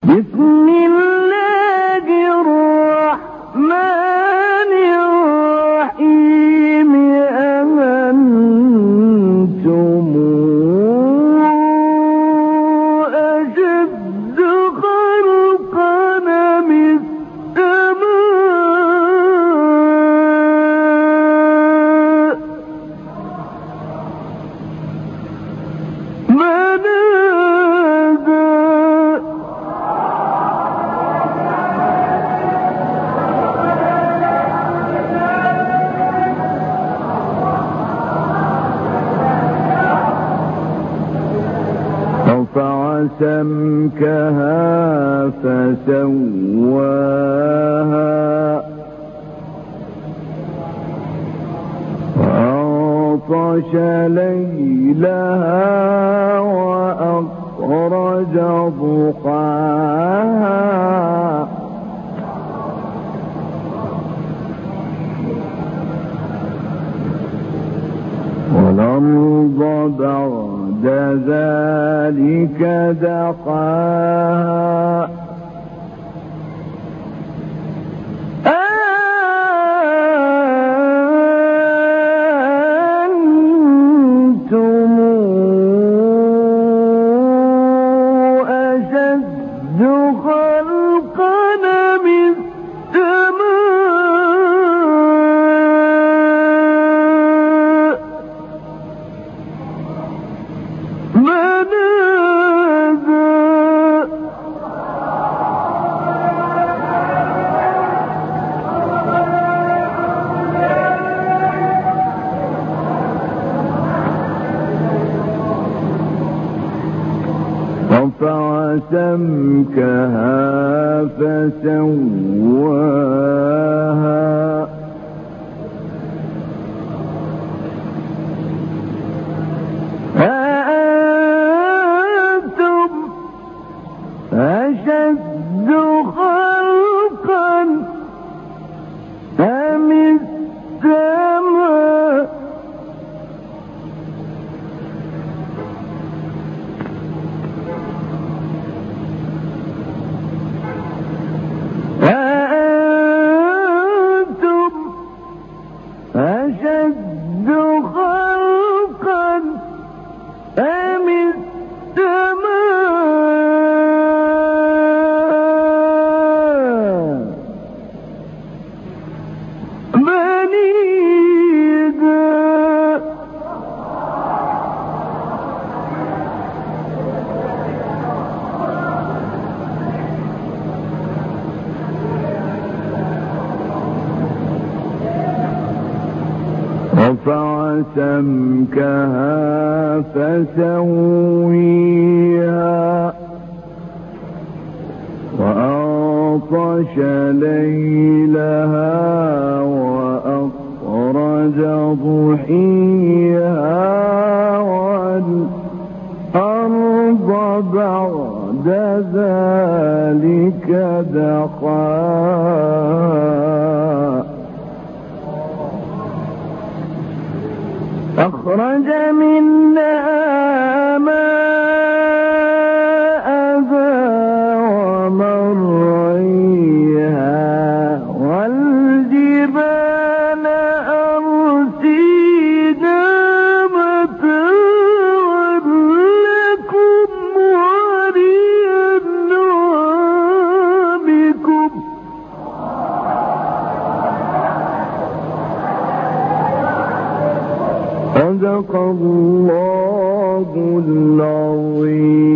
بسم الله الرحمن الرحيم أأنتم أشد خلقا أم السماء بناها رفع سمكها فسواها وأغطش ليلها وأخرج ضحاها والأرض بعد ذلك دحاها أأنتم أشد خلقا أم السماء بناها رفع سمكها فسواها أأنتم أشد خلقا أم السماء أأنتم أشد خلقا أم السماء بنيها رفع سمكها فسويها وأغطش ليلها وأخرج ضحيها والأرض بعد ذلك دحاها أخرج منها ماءها ومرعيها والجبال أرسيها متاعا لكم ولأنعامكم صدق الله العظيم.